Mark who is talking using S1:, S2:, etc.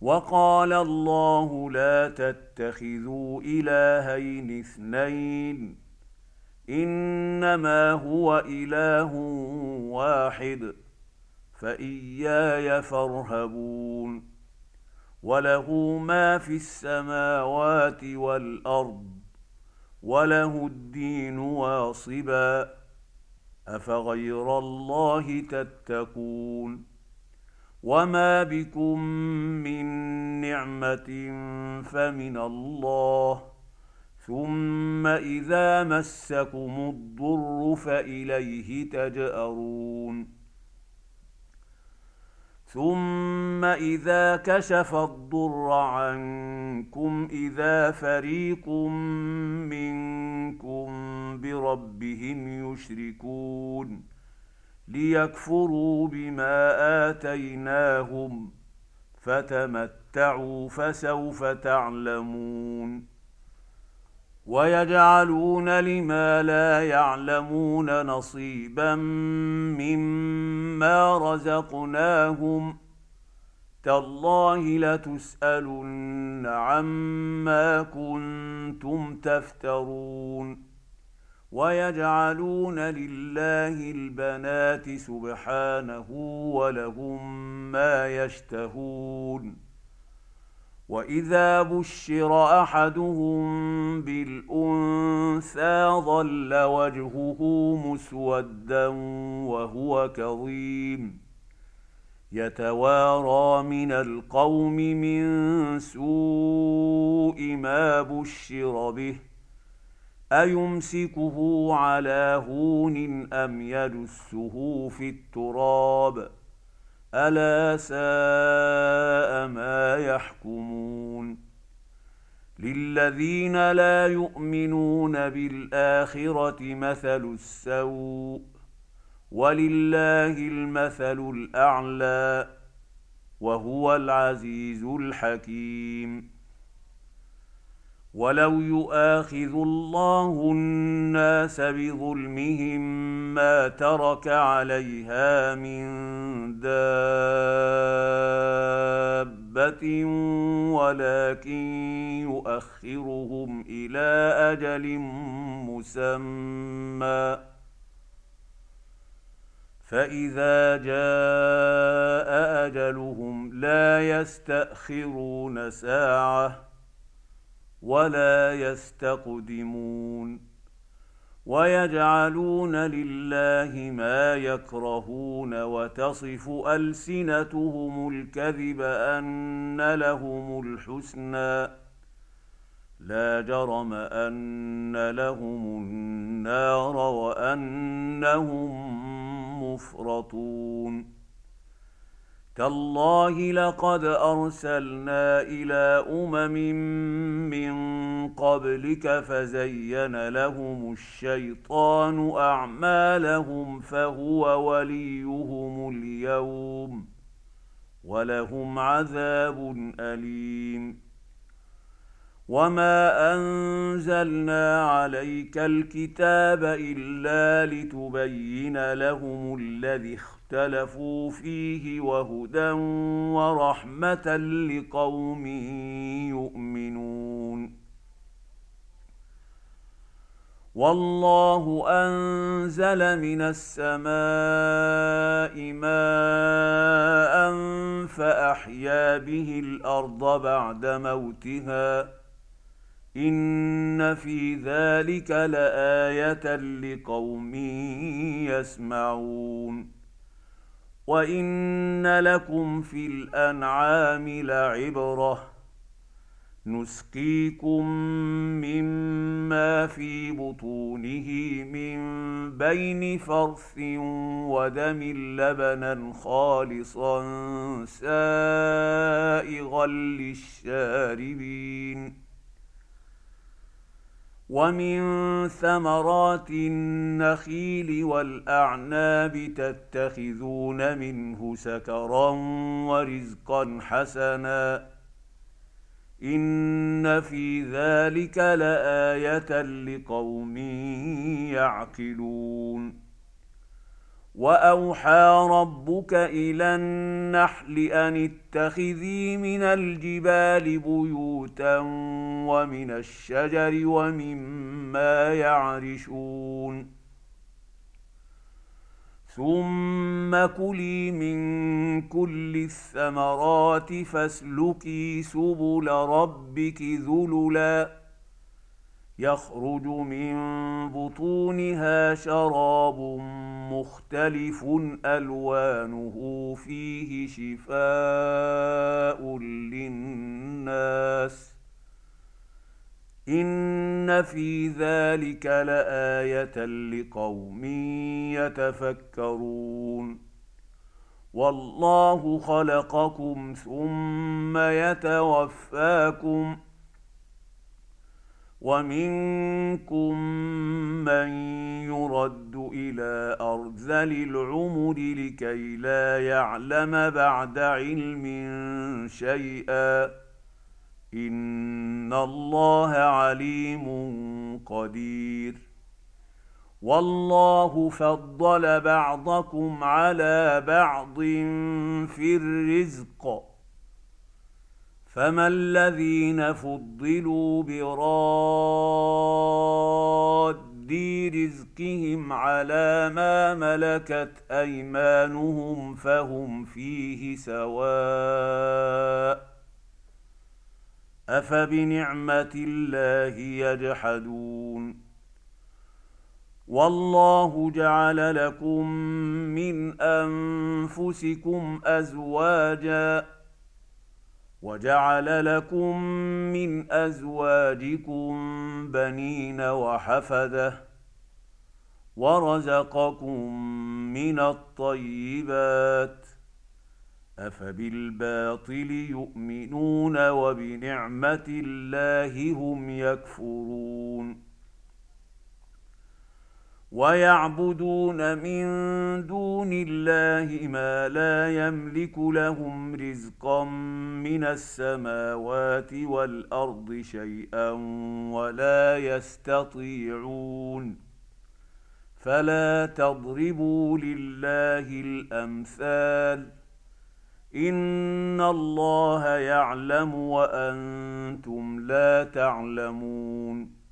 S1: وقال الله لا تتخذوا إلهين اثنين إنما هو إله واحد فإياي فارهبون وله ما في السماوات والأرض وله الدين واصبا أفغير الله تتقون وما بكم من نعمة فمن الله ثم إذا مسكم الضر فإليه تجأرون ثم إذا كشف الضر عنكم إذا فريق منكم بربهم يشركون ليكفروا بما آتيناهم فتمتعوا فسوف تعلمون ويجعلون لما لا يعلمون نصيبا مما رزقناهم تالله لتسألن عما كنتم تفترون ويجعلون لله البنات سبحانه ولهم ما يشتهون وإذا بشر أحدهم بالأنثى ظل وجهه مسودا وهو كظيم يتوارى من القوم من سوء ما بشر به أيمسكه على هون أم يدسه في التراب ألا ساء ما يحكمون للذين لا يؤمنون بالآخرة مثل السوء ولله المثل الأعلى وهو العزيز الحكيم ولو يؤاخذ الله الناس بظلمهم ما ترك عليها من دابة ولكن يؤخرهم إلى أجل مسمى فإذا جاء أجلهم لا يستأخرون ساعة ولا يستقدمون ويجعلون لله ما يكرهون وتصف ألسنتهم الكذب أن لهم الحسنى لا جرم أن لهم النار وأنهم مفرطون تالله لقد أرسلنا إلى من قبلك فزين لهم الشيطان أعمالهم فهو وليهم اليوم ولهم عذاب أليم وما أنزلنا عليك الكتاب إلا لتبين لهم الذي اختلفوا فيه وهدى ورحمة لقوم يؤمنون والله أنزل من السماء ماء فأحيا به الأرض بعد موتها إن في ذلك لآية لقوم يسمعون وإن لكم في الأنعام لعبرة نسقيكم مما في بطونه من بين فرث ودم لبنا خالصا سائغا للشاربين ومن ثمرات النخيل والأعناب تتخذون منه سكرا ورزقا حسنا إن في ذلك لآية لقوم يعقلون واوحى ربك الى النحل ان اتخذي من الجبال بيوتا ومن الشجر ومما يعرشون ثم كلي من كل الثمرات فاسلكي سبل ربك ذللا يخرج من بطونها شراب مختلف الوانه فيه شفاء للناس ان في ذلك لايه لقوم يتفكرون والله خلقكم ثم يتوفاكم ومنكم من يرد الى ارذل العمر لكي لا يعلم بعد علم شيئا ان الله عليم قدير والله فضل بعضكم على بعض في الرزق فما الذين فضلوا براد رزقهم على ما ملكت ايمانهم فهم فيه سواء افبنعمه الله يجحدون والله جعل لكم من انفسكم ازواجا وجعل لكم من ازواجكم بنين وحفده ورزقكم من الطيبات افبالباطل يؤمنون وبنعمه الله هم يكفرون ويعبدون من دون الله ما لا يملك لهم رزقا من السماوات والارض شيئا ولا يستطيعون فلا تضربوا لله الامثال ان الله يعلم وانتم لا تعلمون